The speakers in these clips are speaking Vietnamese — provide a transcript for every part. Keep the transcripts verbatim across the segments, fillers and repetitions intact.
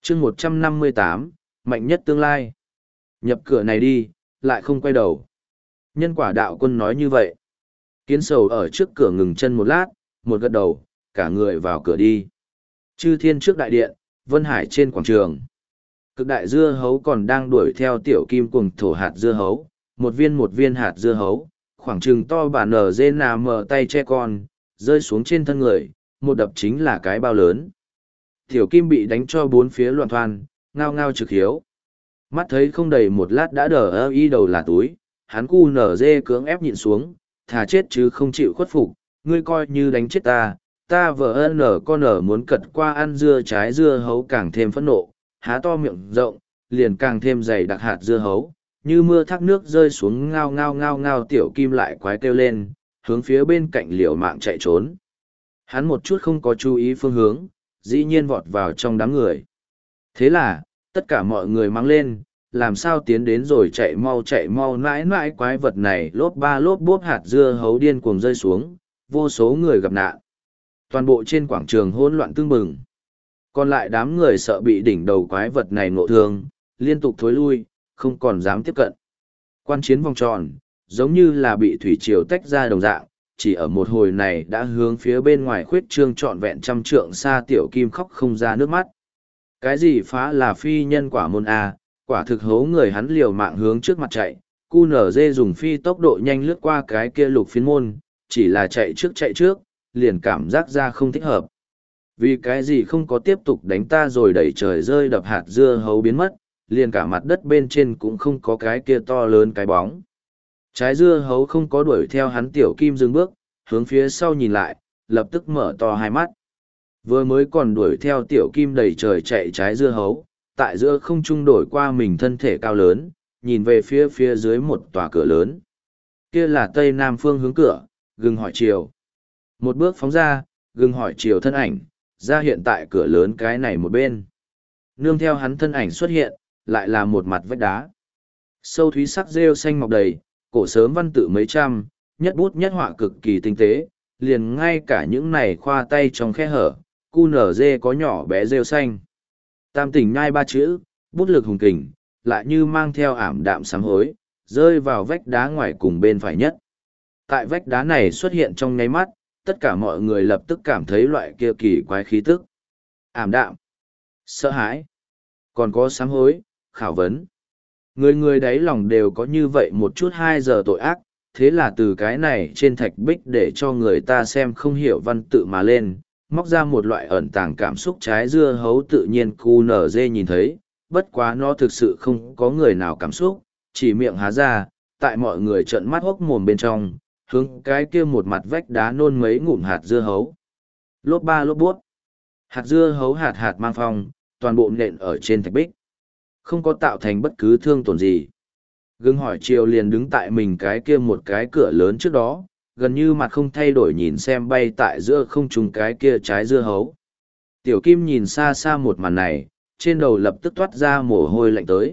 chương một trăm năm mươi tám, mạnh nhất tương lai. Nhập cửa này đi, lại không quay đầu. Nhân quả đạo quân nói như vậy. Kiến sầu ở trước cửa ngừng chân một lát, một gật đầu, cả người vào cửa đi. Chư thiên trước đại điện, Vân Hải trên quảng trường. Cực đại dưa hấu còn đang đuổi theo tiểu kim cùng thổ hạt dưa hấu, một viên một viên hạt dưa hấu, khoảng trừng to bản nở dê nà mở tay che con, rơi xuống trên thân người, một đập chính là cái bao lớn. Tiểu kim bị đánh cho bốn phía loạn thoan, ngao ngao trực hiếu. Mắt thấy không đầy một lát đã đờ ơ y đầu là túi, hắn cu nở dê cưỡng ép nhịn xuống, thà chết chứ không chịu khuất phục, ngươi coi như đánh chết ta, ta vợ ân nở con nở muốn cật qua ăn dưa trái dưa hấu càng thêm phẫn nộ, há to miệng rộng, liền càng thêm dày đặc hạt dưa hấu, như mưa thác nước rơi xuống ngao ngao ngao ngao tiểu kim lại quái kêu lên, hướng phía bên cạnh liều mạng chạy trốn. Hắn một chút không có chú ý phương hướng, dĩ nhiên vọt vào trong đám người. Thế là, tất cả mọi người mang lên, làm sao tiến đến rồi chạy mau chạy mau mãi mãi quái vật này lốp ba lốp bốp hạt dưa hấu điên cuồng rơi xuống, vô số người gặp nạn. Toàn bộ trên quảng trường hỗn loạn tương bừng. Còn lại đám người sợ bị đỉnh đầu quái vật này ngộ thương, liên tục thối lui, không còn dám tiếp cận. Quan chiến vòng tròn, giống như là bị thủy triều tách ra đồng dạng, chỉ ở một hồi này đã hướng phía bên ngoài khuyết trương trọn vẹn trăm trượng xa tiểu kim khóc không ra nước mắt. Cái gì phá là phi nhân quả môn A, quả thực hố người hắn liều mạng hướng trước mặt chạy, cu nở dê dùng phi tốc độ nhanh lướt qua cái kia lục phiến môn, chỉ là chạy trước chạy trước, liền cảm giác ra không thích hợp. Vì cái gì không có tiếp tục đánh ta rồi đẩy trời rơi đập hạt dưa hấu biến mất, liền cả mặt đất bên trên cũng không có cái kia to lớn cái bóng. Trái dưa hấu không có đuổi theo hắn tiểu kim dừng bước, hướng phía sau nhìn lại, lập tức mở to hai mắt. Vừa mới còn đuổi theo tiểu kim đầy trời chạy trái dưa hấu, tại giữa không trung đổi qua mình thân thể cao lớn, nhìn về phía phía dưới một tòa cửa lớn. Kia là tây nam phương hướng cửa, gừng hỏi chiều. Một bước phóng ra, gừng hỏi chiều thân ảnh, ra hiện tại cửa lớn cái này một bên. Nương theo hắn thân ảnh xuất hiện, lại là một mặt vách đá. Sâu thúy sắc rêu xanh mọc đầy, cổ sớm văn tự mấy trăm, nhất bút nhất họa cực kỳ tinh tế, liền ngay cả những này khoa tay trong khe hở, cu nở dê có nhỏ bé rêu xanh. Tam tỉnh nhai ba chữ, bút lực hùng kình, lại như mang theo ảm đạm sám hối, rơi vào vách đá ngoài cùng bên phải nhất. Tại vách đá này xuất hiện trong nháy mắt, tất cả mọi người lập tức cảm thấy loại kia kỳ quái khí tức. Ảm đạm, sợ hãi, còn có sám hối, khảo vấn. Người người đáy lòng đều có như vậy một chút hai giờ tội ác, thế là từ cái này trên thạch bích để cho người ta xem không hiểu văn tự mà lên, móc ra một loại ẩn tàng cảm xúc trái dưa hấu tự nhiên cu nở dê nhìn thấy, bất quá nó thực sự không có người nào cảm xúc, chỉ miệng há ra, tại mọi người trợn mắt hốc mồm bên trong, hướng cái kia một mặt vách đá nôn mấy ngụm hạt dưa hấu. Lốp ba lốp buốt. Hạt dưa hấu hạt hạt mang phong, toàn bộ nện ở trên thạch bích. Không có tạo thành bất cứ thương tổn gì. Gương hỏi chiều liền đứng tại mình cái kia một cái cửa lớn trước đó, gần như mặt không thay đổi nhìn xem bay tại giữa không trung cái kia trái dưa hấu. Tiểu Kim nhìn xa xa một màn này, trên đầu lập tức toát ra mồ hôi lạnh tới.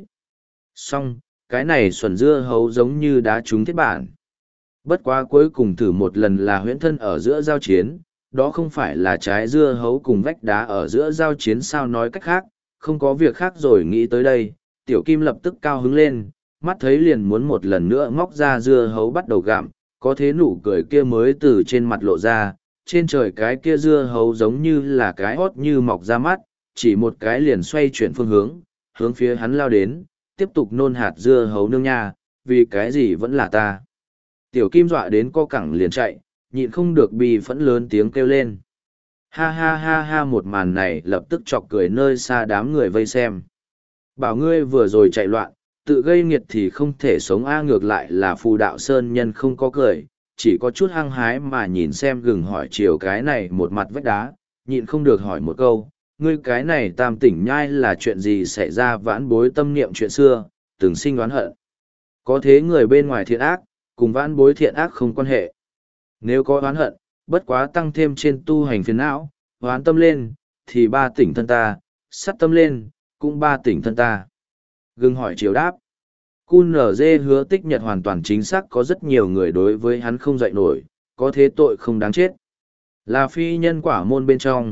Xong, cái này xuẩn dưa hấu giống như đá trúng thiết bản. Bất quá cuối cùng thử một lần là huyễn thân ở giữa giao chiến, đó không phải là trái dưa hấu cùng vách đá ở giữa giao chiến sao nói cách khác, không có việc khác rồi nghĩ tới đây, Tiểu Kim lập tức cao hứng lên, mắt thấy liền muốn một lần nữa móc ra dưa hấu bắt đầu gặm, có thế nụ cười kia mới từ trên mặt lộ ra, trên trời cái kia dưa hấu giống như là cái hót như mọc ra mắt, chỉ một cái liền xoay chuyển phương hướng, hướng phía hắn lao đến, tiếp tục nôn hạt dưa hấu nương nha, vì cái gì vẫn là ta. Tiểu Kim dọa đến co cẳng liền chạy, nhịn không được bì phẫn lớn tiếng kêu lên. Ha ha ha ha một màn này lập tức chọc cười nơi xa đám người vây xem. Bảo ngươi vừa rồi chạy loạn, tự gây nghiệt thì không thể sống a ngược lại là phù đạo sơn nhân không có cười, chỉ có chút hăng hái mà nhìn xem gừng hỏi chiều cái này một mặt vách đá, nhịn không được hỏi một câu, ngươi cái này tam tỉnh nhai là chuyện gì xảy ra vãn bối tâm niệm chuyện xưa, từng sinh oán hận. Có thế người bên ngoài thiện ác, cùng vãn bối thiện ác không quan hệ. Nếu có oán hận, bất quá tăng thêm trên tu hành phiền não, oán tâm lên, thì ba tỉnh thân ta, sắt tâm lên, cũng ba tỉnh thân ta. Gừng hỏi chiều đáp. cu en giê hứa tích nhật hoàn toàn chính xác có rất nhiều người đối với hắn không dạy nổi, có thế tội không đáng chết. Là phi nhân quả môn bên trong,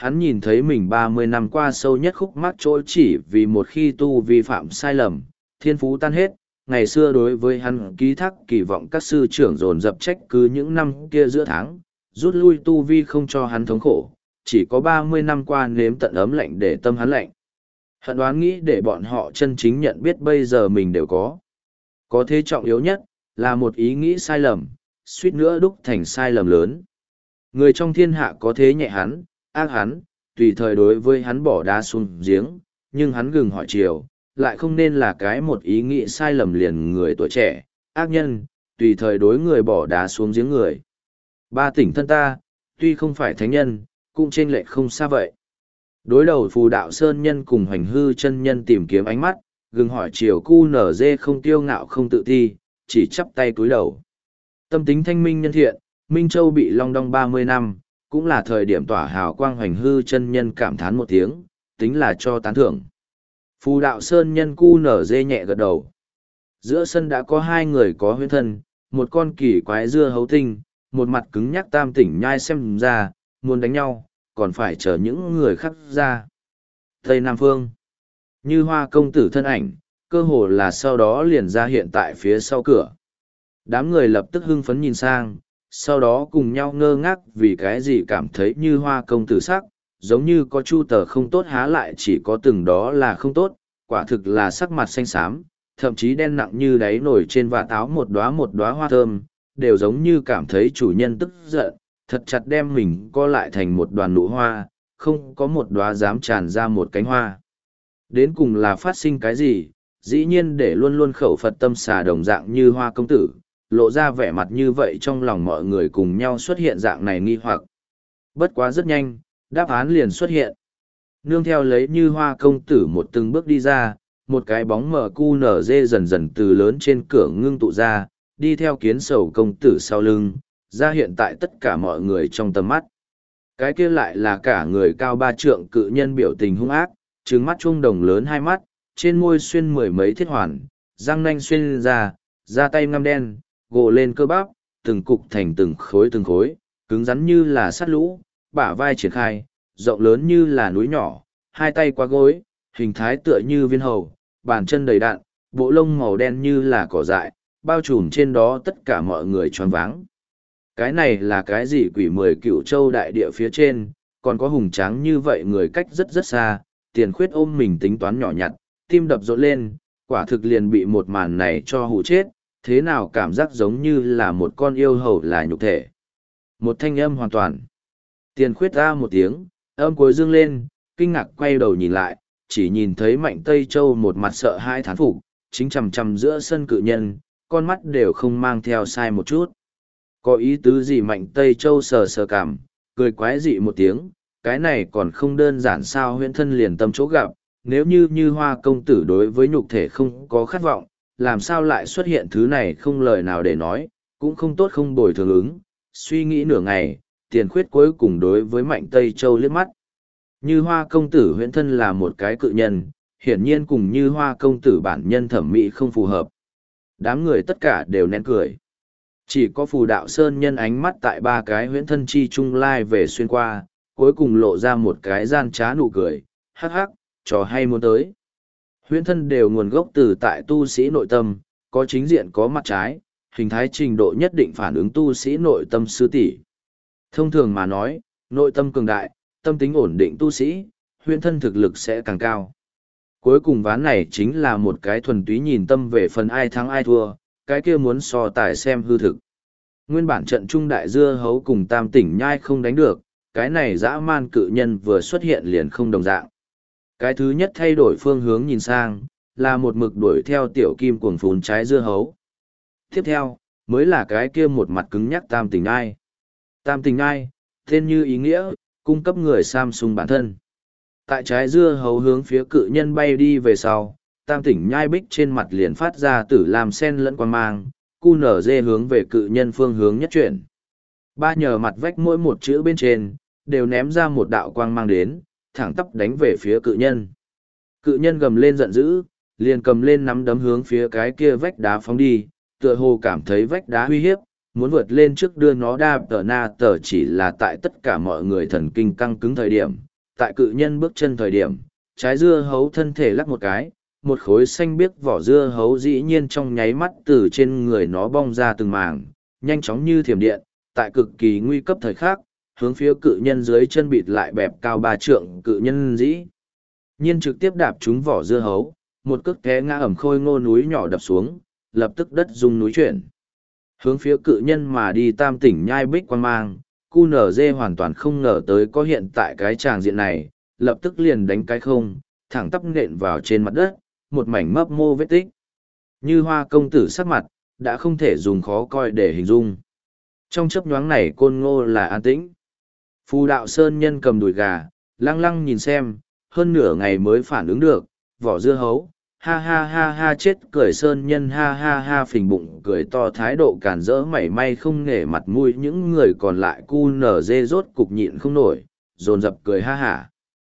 hắn nhìn thấy mình ba mươi năm qua sâu nhất khúc mắc chỗ chỉ vì một khi tu vi phạm sai lầm, thiên phú tan hết. Ngày xưa đối với hắn ký thác kỳ vọng các sư trưởng dồn dập trách cứ những năm kia giữa tháng, rút lui tu vi không cho hắn thống khổ, chỉ có ba mươi năm qua nếm tận ấm lạnh để tâm hắn lạnh. Hận đoán nghĩ để bọn họ chân chính nhận biết bây giờ mình đều có. Có thế trọng yếu nhất, là một ý nghĩ sai lầm, suýt nữa đúc thành sai lầm lớn. Người trong thiên hạ có thế nhẹ hắn, ác hắn, tùy thời đối với hắn bỏ đá xuống giếng, nhưng hắn gừng hỏi chiều, lại không nên là cái một ý nghĩ sai lầm liền người tuổi trẻ, ác nhân, tùy thời đối người bỏ đá xuống giếng người. Ba tỉnh thân ta, tuy không phải thánh nhân, cũng trên lệch không xa vậy. Đối đầu phù đạo sơn nhân cùng hoành hư chân nhân tìm kiếm ánh mắt, gừng hỏi chiều cu nở dê không tiêu ngạo không tự ti, chỉ chắp tay cúi đầu. Tâm tính thanh minh nhân thiện, Minh Châu bị long đong ba mươi năm, cũng là thời điểm tỏa hào quang hoành hư chân nhân cảm thán một tiếng, tính là cho tán thưởng. Phù đạo sơn nhân cu nở dê nhẹ gật đầu. Giữa sân đã có hai người có huyễn thân, một con kỳ quái dưa hấu tinh, một mặt cứng nhắc tam tỉnh nhai xem ra, muốn đánh nhau, còn phải chờ những người khác ra. Tây Nam Phương, như hoa công tử thân ảnh, cơ hồ là sau đó liền ra hiện tại phía sau cửa. Đám người lập tức hưng phấn nhìn sang, sau đó cùng nhau ngơ ngác vì cái gì cảm thấy như hoa công tử sắc, giống như có chu tờ không tốt há lại chỉ có từng đó là không tốt, quả thực là sắc mặt xanh xám, thậm chí đen nặng như đáy nổi trên vạt áo một đóa một đóa hoa thơm, đều giống như cảm thấy chủ nhân tức giận, thật chặt đem mình co lại thành một đoàn nụ hoa, không có một đóa dám tràn ra một cánh hoa. Đến cùng là phát sinh cái gì, dĩ nhiên để luôn luôn khẩu Phật tâm xà đồng dạng như hoa công tử, lộ ra vẻ mặt như vậy trong lòng mọi người cùng nhau xuất hiện dạng này nghi hoặc. Bất quá rất nhanh, đáp án liền xuất hiện. Nương theo lấy như hoa công tử một từng bước đi ra, một cái bóng mờ cu nở dê dần dần từ lớn trên cửa ngưng tụ ra, đi theo kiến sầu công tử sau lưng, ra hiện tại tất cả mọi người trong tầm mắt. Cái kia lại là cả người cao ba trượng cự nhân biểu tình hung ác, trứng mắt trung đồng lớn hai mắt, trên môi xuyên mười mấy thiết hoàn, răng nanh xuyên ra, da tay ngăm đen, gồ lên cơ bắp, từng cục thành từng khối từng khối, cứng rắn như là sắt lũ, bả vai triển khai, rộng lớn như là núi nhỏ, hai tay qua gối, hình thái tựa như viên hầu, bàn chân đầy đạn, bộ lông màu đen như là cỏ dại, bao trùm trên đó tất cả mọi người choáng váng. Cái này là cái gì quỷ mười cựu châu đại địa phía trên, còn có hùng tráng như vậy người cách rất rất xa, tiền khuyết ôm mình tính toán nhỏ nhặt, tim đập rộn lên, quả thực liền bị một màn này cho hù chết, thế nào cảm giác giống như là một con yêu hầu là nhục thể. Một thanh âm hoàn toàn. Tiền khuyết ra một tiếng, âm cuối dương lên, kinh ngạc quay đầu nhìn lại, chỉ nhìn thấy Mạnh Tây Châu một mặt sợ hãi thán phục, chính chằm chằm giữa sân cự nhân, con mắt đều không mang theo sai một chút. Có ý tứ gì? Mạnh Tây Châu sờ sờ cảm, cười quái dị một tiếng, cái này còn không đơn giản sao? Huyễn thân liền tâm chỗ gặp, nếu như như hoa công tử đối với nhục thể không có khát vọng, làm sao lại xuất hiện thứ này không lời nào để nói, cũng không tốt không bồi thường ứng. Suy nghĩ nửa ngày, tiền khuyết cuối cùng đối với Mạnh Tây Châu liếc mắt. Như hoa công tử huyễn thân là một cái cự nhân, hiển nhiên cùng như hoa công tử bản nhân thẩm mỹ không phù hợp. Đám người tất cả đều nén cười. Chỉ có phù đạo sơn nhân ánh mắt tại ba cái huyễn thân chi trung lai về xuyên qua, cuối cùng lộ ra một cái gian trá nụ cười, hắc hắc, trò hay muốn tới. Huyễn thân đều nguồn gốc từ tại tu sĩ nội tâm, có chính diện có mặt trái, hình thái trình độ nhất định phản ứng tu sĩ nội tâm sư tỷ. Thông thường mà nói, nội tâm cường đại, tâm tính ổn định tu sĩ, huyễn thân thực lực sẽ càng cao. Cuối cùng ván này chính là một cái thuần túy nhìn tâm về phần ai thắng ai thua, cái kia muốn so tài xem hư thực. Nguyên bản trận trung đại dưa hấu cùng tam tỉnh nhai không đánh được, cái này dã man cự nhân vừa xuất hiện liền không đồng dạng. Cái thứ nhất thay đổi phương hướng nhìn sang, là một mực đuổi theo tiểu kim cuồng phún trái dưa hấu. Tiếp theo, mới là cái kia một mặt cứng nhắc tam tỉnh nhai. Tam tỉnh nhai, tên như ý nghĩa, cung cấp người Samsung bản thân. Tại trái dưa hấu hướng phía cự nhân bay đi về sau, tam tỉnh nhai bích trên mặt liền phát ra tử làm sen lẫn quang mang, cu nở dê hướng về cự nhân phương hướng nhất chuyển. Ba nhờ mặt vách mỗi một chữ bên trên, đều ném ra một đạo quang mang đến, thẳng tắp đánh về phía cự nhân. Cự nhân gầm lên giận dữ, liền cầm lên nắm đấm hướng phía cái kia vách đá phóng đi, tựa hồ cảm thấy vách đá uy hiếp, muốn vượt lên trước đưa nó đa tờ na tờ chỉ là tại tất cả mọi người thần kinh căng cứng thời điểm, tại cự nhân bước chân thời điểm, trái dưa hấu thân thể lắc một cái, một khối xanh biếc vỏ dưa hấu dĩ nhiên trong nháy mắt từ trên người nó bong ra từng mảng, nhanh chóng như thiểm điện, tại cực kỳ nguy cấp thời khắc, hướng phía cự nhân dưới chân bịt lại bẹp cao ba trượng cự nhân dĩ. Nhiên trực tiếp đạp trúng vỏ dưa hấu, một cước té ngã ẩm khôi ngô núi nhỏ đập xuống, lập tức đất rung núi chuyển. Hướng phía cự nhân mà đi tam tỉnh nhai bích quan mang, cu nở dê hoàn toàn không ngờ tới có hiện tại cái tràng diện này, lập tức liền đánh cái không, thẳng tắp nện vào trên mặt đất, một mảnh mấp mô vết tích. Như hoa công tử sắc mặt, đã không thể dùng khó coi để hình dung. Trong chấp nhoáng này côn ngô là an tĩnh. Phù đạo sơn nhân cầm đùi gà, lăng lăng nhìn xem, hơn nửa ngày mới phản ứng được, vỏ dưa hấu, ha ha ha ha chết cười sơn nhân ha ha ha phình bụng cười to thái độ cản rỡ mảy may không nể mặt mũi những người còn lại cu nở dê rốt cục nhịn không nổi, dồn dập cười ha hả.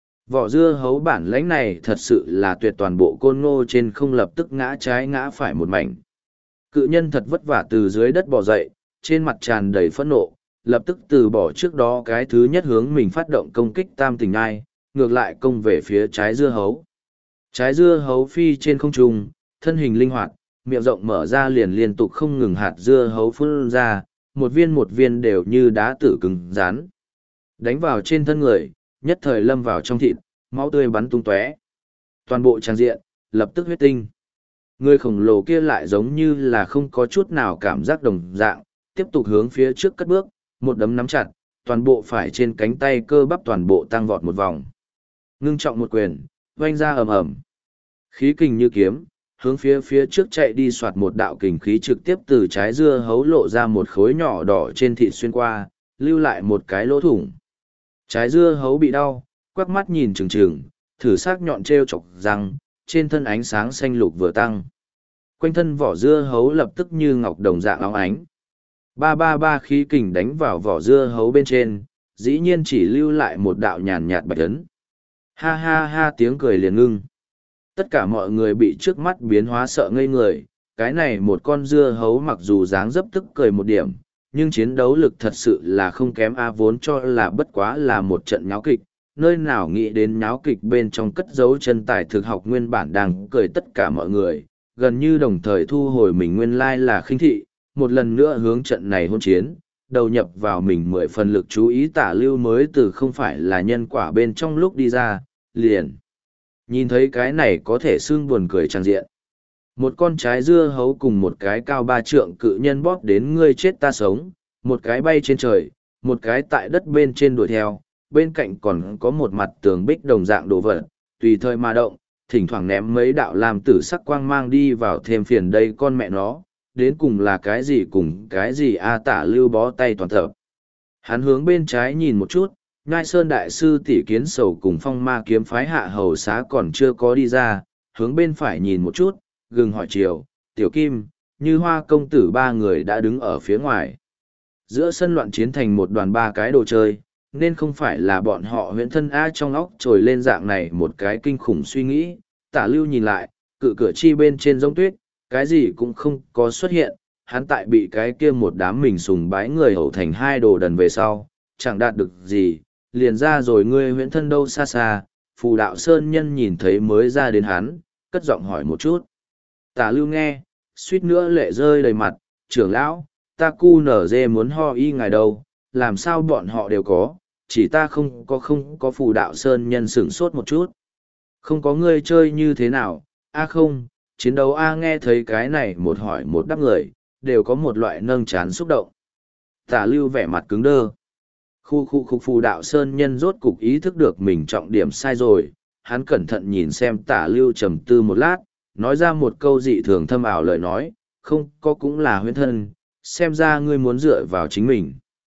Vỏ dưa hấu bản lãnh này thật sự là tuyệt toàn bộ côn ngô trên không lập tức ngã trái ngã phải một mảnh. Cự nhân thật vất vả từ dưới đất bò dậy, trên mặt tràn đầy phẫn nộ, lập tức từ bỏ trước đó cái thứ nhất hướng mình phát động công kích tam tình ai, ngược lại công về phía trái dưa hấu. Trái dưa hấu phi trên không trung, thân hình linh hoạt, miệng rộng mở ra liền liên tục không ngừng hạt dưa hấu phun ra, một viên một viên đều như đá tử cứng rắn. Đánh vào trên thân người, nhất thời lâm vào trong thịt, máu tươi bắn tung tóe. Toàn bộ trang diện, lập tức huyết tinh. Người khổng lồ kia lại giống như là không có chút nào cảm giác đồng dạng, tiếp tục hướng phía trước cất bước, một đấm nắm chặt, toàn bộ phải trên cánh tay cơ bắp toàn bộ tăng vọt một vòng. Ngưng trọng một quyền, oanh ra ầm ầm. Khí kình như kiếm, hướng phía phía trước chạy đi soạt một đạo kình khí trực tiếp từ trái dưa hấu lộ ra một khối nhỏ đỏ trên thịt xuyên qua, lưu lại một cái lỗ thủng. Trái dưa hấu bị đau, quắc mắt nhìn trừng trừng, thử sắc nhọn treo chọc răng, trên thân ánh sáng xanh lục vừa tăng. Quanh thân vỏ dưa hấu lập tức như ngọc đồng dạng óng ánh. Ba ba ba khí kình đánh vào vỏ dưa hấu bên trên, dĩ nhiên chỉ lưu lại một đạo nhàn nhạt bạch ấn. Ha ha ha tiếng cười liền ngưng. Tất cả mọi người bị trước mắt biến hóa sợ ngây người, cái này một con dưa hấu mặc dù dáng dấp tức cười một điểm, nhưng chiến đấu lực thật sự là không kém a vốn cho là bất quá là một trận nháo kịch, nơi nào nghĩ đến nháo kịch bên trong cất giấu chân tài thực học nguyên bản đang cười tất cả mọi người, gần như đồng thời thu hồi mình nguyên lai là khinh thị, một lần nữa hướng trận này hôn chiến, đầu nhập vào mình mười phần lực chú ý tả lưu mới từ không phải là nhân quả bên trong lúc đi ra, liền. Nhìn thấy cái này có thể xương buồn cười trang diện. Một con trái dưa hấu cùng một cái cao ba trượng cự nhân bóp đến ngươi chết ta sống, một cái bay trên trời, một cái tại đất bên trên đuổi theo, bên cạnh còn có một mặt tường bích đồng dạng đồ vật, tùy thời mà động, thỉnh thoảng ném mấy đạo làm tử sắc quang mang đi vào thêm phiền đây con mẹ nó, đến cùng là cái gì cùng cái gì a tả lưu bó tay toàn tập. Hắn hướng bên trái nhìn một chút, Nhai Sơn Đại Sư tỷ kiến sầu cùng phong ma kiếm phái hạ hầu xá còn chưa có đi ra, hướng bên phải nhìn một chút, gừng hỏi chiều, tiểu kim, như hoa công tử ba người đã đứng ở phía ngoài. Giữa sân loạn chiến thành một đoàn ba cái đồ chơi, nên không phải là bọn họ huyễn thân A trong óc trồi lên dạng này một cái kinh khủng suy nghĩ. Tả lưu nhìn lại, cự cửa chi bên trên giống tuyết, cái gì cũng không có xuất hiện, hắn tại bị cái kia một đám mình sùng bái người hậu thành hai đồ đần về sau, chẳng đạt được gì, liền ra rồi ngươi huyễn thân đâu xa xa, phù đạo sơn nhân nhìn thấy mới ra đến hắn, cất giọng hỏi một chút. Tả lưu nghe, suýt nữa lệ rơi đầy mặt, trưởng lão, ta cu nở dê muốn ho y ngài đâu, làm sao bọn họ đều có, chỉ ta không có không có phù đạo sơn nhân sửng sốt một chút. Không có ngươi chơi như thế nào, a không, chiến đấu a nghe thấy cái này một hỏi một đáp người, đều có một loại nâng chán xúc động. Tả lưu vẻ mặt cứng đơ. Khu khu khu phù đạo sơn nhân rốt cục ý thức được mình trọng điểm sai rồi, hắn cẩn thận nhìn xem tả lưu trầm tư một lát, nói ra một câu dị thường thâm ảo lời nói, không có cũng là huyễn thân, xem ra ngươi muốn dựa vào chính mình.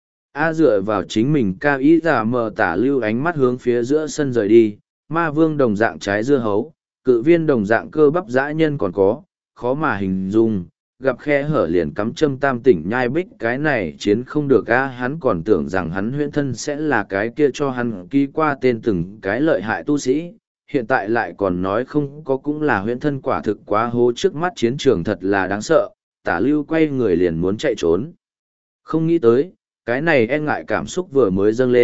A dựa vào chính mình cao ý giả mờ tả lưu ánh mắt hướng phía giữa sân rời đi, ma vương đồng dạng trái dưa hấu, cự viên đồng dạng cơ bắp dã nhân còn có, khó mà hình dung, gặp khe hở liền cắm châm tam tỉnh nhai bích cái này chiến không được a hắn còn tưởng rằng hắn huyễn thân sẽ là cái kia cho hắn ký qua tên từng cái lợi hại tu sĩ, hiện tại lại còn nói không có cũng là huyễn thân quả thực quá hố trước mắt chiến trường thật là đáng sợ, tả lưu quay người liền muốn chạy trốn. Không nghĩ tới, cái này e ngại cảm xúc vừa mới dâng lên,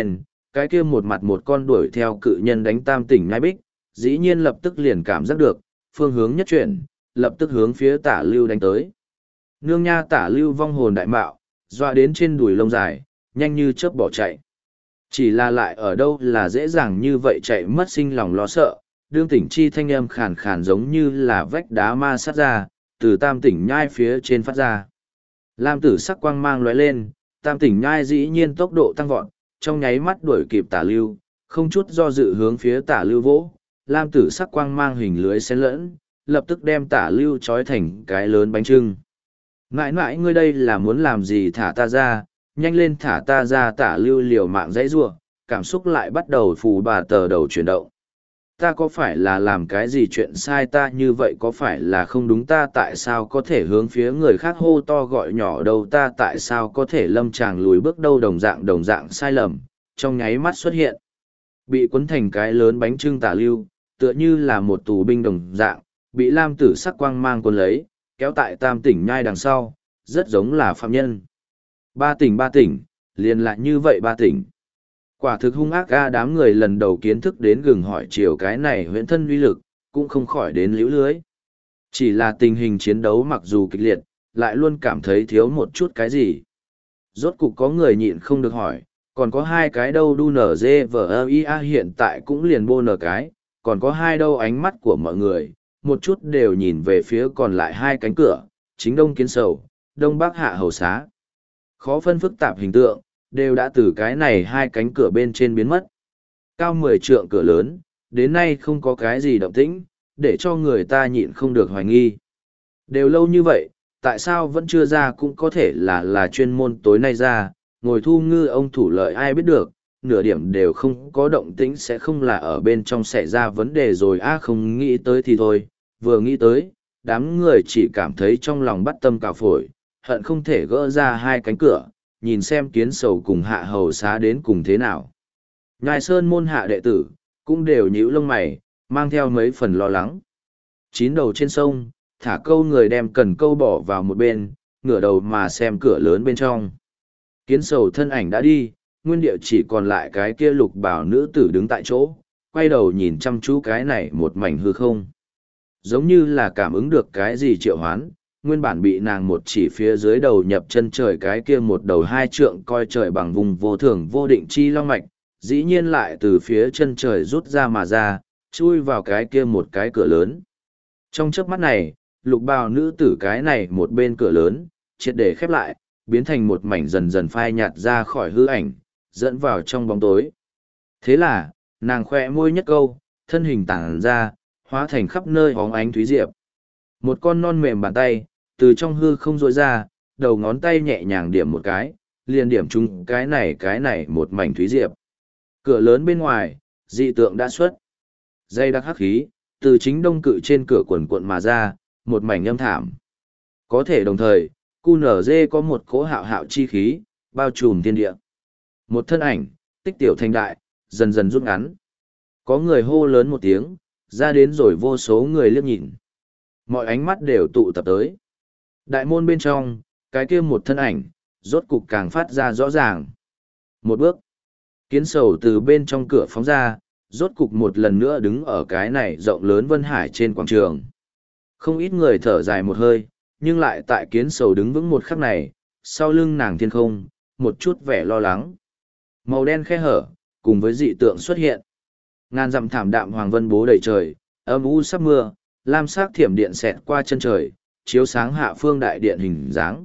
cái kia một mặt một con đuổi theo cự nhân đánh tam tỉnh nhai bích, dĩ nhiên lập tức liền cảm giác được, phương hướng nhất chuyển, lập tức hướng phía tả lưu đánh tới. Nương nha tả lưu vong hồn đại mạo, dọa đến trên đùi lông dài, nhanh như chớp bỏ chạy. Chỉ là lại ở đâu là dễ dàng như vậy chạy mất sinh lòng lo sợ, đương tỉnh chi thanh âm khàn khàn giống như là vách đá ma sát ra, từ tam tỉnh nhai phía trên phát ra. Lam tử sắc quang mang lóe lên, tam tỉnh nhai dĩ nhiên tốc độ tăng vọt, trong nháy mắt đuổi kịp tả lưu, không chút do dự hướng phía tả lưu vỗ. Lam tử sắc quang mang hình lưới xen lẫn, lập tức đem tả lưu trói thành cái lớn bánh trưng. Mãi mãi ngươi đây là muốn làm gì, thả ta ra, nhanh lên thả ta ra. Tả lưu liều mạng dãy giụa, cảm xúc lại bắt đầu phù bà tờ đầu chuyển động. Ta có phải là làm cái gì chuyện sai, ta như vậy có phải là không đúng, ta tại sao có thể hướng phía người khác hô to gọi nhỏ đâu, ta tại sao có thể lâm tràng lùi bước đâu, đồng dạng đồng dạng sai lầm, trong nháy mắt xuất hiện. Bị cuốn thành cái lớn bánh trưng tả lưu, tựa như là một tù binh đồng dạng, bị lam tử sắc quang mang cuốn lấy, kéo tại tam tỉnh nhai đằng sau, rất giống là phạm nhân. Ba tỉnh ba tỉnh, liền lại như vậy ba tỉnh. Quả thực hung ác ga, đám người lần đầu kiến thức đến gừng hỏi chiều cái này huyễn thân uy lực, cũng không khỏi đến liễu lưới. Chỉ là tình hình chiến đấu mặc dù kịch liệt, lại luôn cảm thấy thiếu một chút cái gì. Rốt cục có người nhịn không được hỏi, còn có hai cái đâu đu nở dê vờ ia hiện tại cũng liền bô nở cái, còn có hai đâu, ánh mắt của mọi người, một chút đều nhìn về phía còn lại hai cánh cửa, chính đông kiến sầu, đông bắc hạ hầu xá. Khó phân phức tạp hình tượng, đều đã từ cái này hai cánh cửa bên trên biến mất. Cao mười trượng cửa lớn, đến nay không có cái gì động tĩnh, để cho người ta nhịn không được hoài nghi. Đều lâu như vậy, tại sao vẫn chưa ra, cũng có thể là là chuyên môn tối nay ra, ngồi thu ngư ông thủ lợi ai biết được, nửa điểm đều không có động tĩnh, sẽ không là ở bên trong xảy ra vấn đề rồi a. Không nghĩ tới thì thôi, vừa nghĩ tới, đám người chỉ cảm thấy trong lòng bắt tâm cào phổi, hận không thể gỡ ra hai cánh cửa, nhìn xem kiến sầu cùng hạ hầu xá đến cùng thế nào. Nhai sơn môn hạ đệ tử, cũng đều nhíu lông mày, mang theo mấy phần lo lắng. Chín đầu trên sông, thả câu người đem cần câu bỏ vào một bên, ngửa đầu mà xem cửa lớn bên trong. Kiến sầu thân ảnh đã đi, nguyên địa chỉ còn lại cái kia lục bảo nữ tử đứng tại chỗ, quay đầu nhìn chăm chú cái này một mảnh hư không. Giống như là cảm ứng được cái gì triệu hoán, nguyên bản bị nàng một chỉ phía dưới đầu nhập chân trời cái kia một đầu hai trượng coi trời bằng vùng vô thường vô định chi long mạch, dĩ nhiên lại từ phía chân trời rút ra mà ra, chui vào cái kia một cái cửa lớn. Trong chớp mắt này, lục bào nữ tử cái này một bên cửa lớn, triệt để khép lại, biến thành một mảnh dần dần phai nhạt ra khỏi hư ảnh, dẫn vào trong bóng tối. Thế là, nàng khoe môi nhất câu, thân hình tản ra, hóa thành khắp nơi hóng ánh thúy diệp. Một con non mềm bàn tay, từ trong hư không rỗi ra, đầu ngón tay nhẹ nhàng điểm một cái, liền điểm chung cái này cái này một mảnh thúy diệp. Cửa lớn bên ngoài, dị tượng đã xuất. Dây đặc hắc khí, từ chính đông cự trên cửa quần cuộn mà ra, một mảnh âm thảm. Có thể đồng thời, cu nở dê có một cỗ hạo hạo chi khí, bao trùm thiên địa. Một thân ảnh, tích tiểu thành đại, dần dần rút ngắn. Có người hô lớn một tiếng, ra đến rồi vô số người liếc nhìn. Mọi ánh mắt đều tụ tập tới. Đại môn bên trong, cái kia một thân ảnh, rốt cục càng phát ra rõ ràng. Một bước, kiến sầu từ bên trong cửa phóng ra, rốt cục một lần nữa đứng ở cái này rộng lớn vân hải trên quảng trường. Không ít người thở dài một hơi, nhưng lại tại kiến sầu đứng vững một khắc này, sau lưng nàng thiên không, một chút vẻ lo lắng. Màu đen khe hở, cùng với dị tượng xuất hiện. Ngàn dặm thảm đạm hoàng vân bố đầy trời, âm u sắp mưa, lam sắc thiểm điện xẹt qua chân trời, chiếu sáng hạ phương đại điện hình dáng.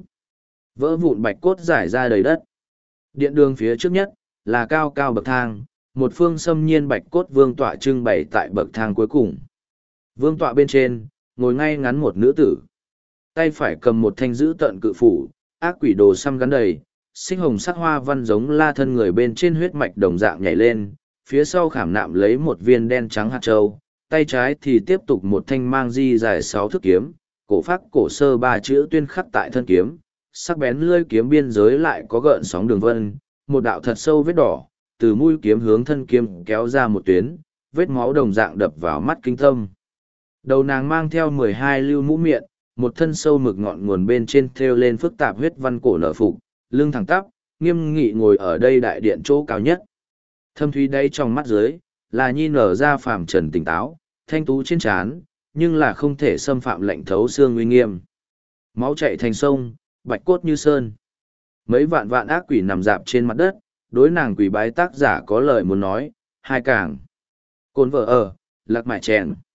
Vỡ vụn bạch cốt rải ra đầy đất. Điện đường phía trước nhất, là cao cao bậc thang, một phương xâm nhiên bạch cốt vương tọa trưng bày tại bậc thang cuối cùng. Vương tọa bên trên, ngồi ngay ngắn một nữ tử. Tay phải cầm một thanh giữ tận cự phủ, ác quỷ đồ xăm gắn đầy, xích hồng sắc hoa văn giống la thân người bên trên huyết mạch đồng dạng nhảy lên, phía sau khảm nạm lấy một viên đen trắng hạt châu, tay trái thì tiếp tục một thanh mang di dài sáu thước kiếm, cổ phác cổ sơ ba chữ tuyên khắc tại thân kiếm, sắc bén lưỡi kiếm biên giới lại có gợn sóng đường vân, một đạo thật sâu vết đỏ, từ mũi kiếm hướng thân kiếm kéo ra một tuyến, vết máu đồng dạng đập vào mắt kinh tâm. Đầu nàng mang theo mười hai lưu mũ miệng, một thân sâu mực ngọn nguồn bên trên thêu lên phức tạp huyết văn cổ nở phục, lưng thẳng tắp, nghiêm nghị ngồi ở đây đại điện chỗ cao nhất. Thâm thúy đáy trong mắt dưới, là nhi nở ra phàm trần tỉnh táo, thanh tú trên trán, nhưng là không thể xâm phạm lệnh thấu xương uy nghiêm. Máu chạy thành sông, bạch cốt như sơn. Mấy vạn vạn ác quỷ nằm dạp trên mặt đất, đối nàng quỷ bái tác giả có lời muốn nói, hai càng. Cồn vợ ở, lạc mại chèn.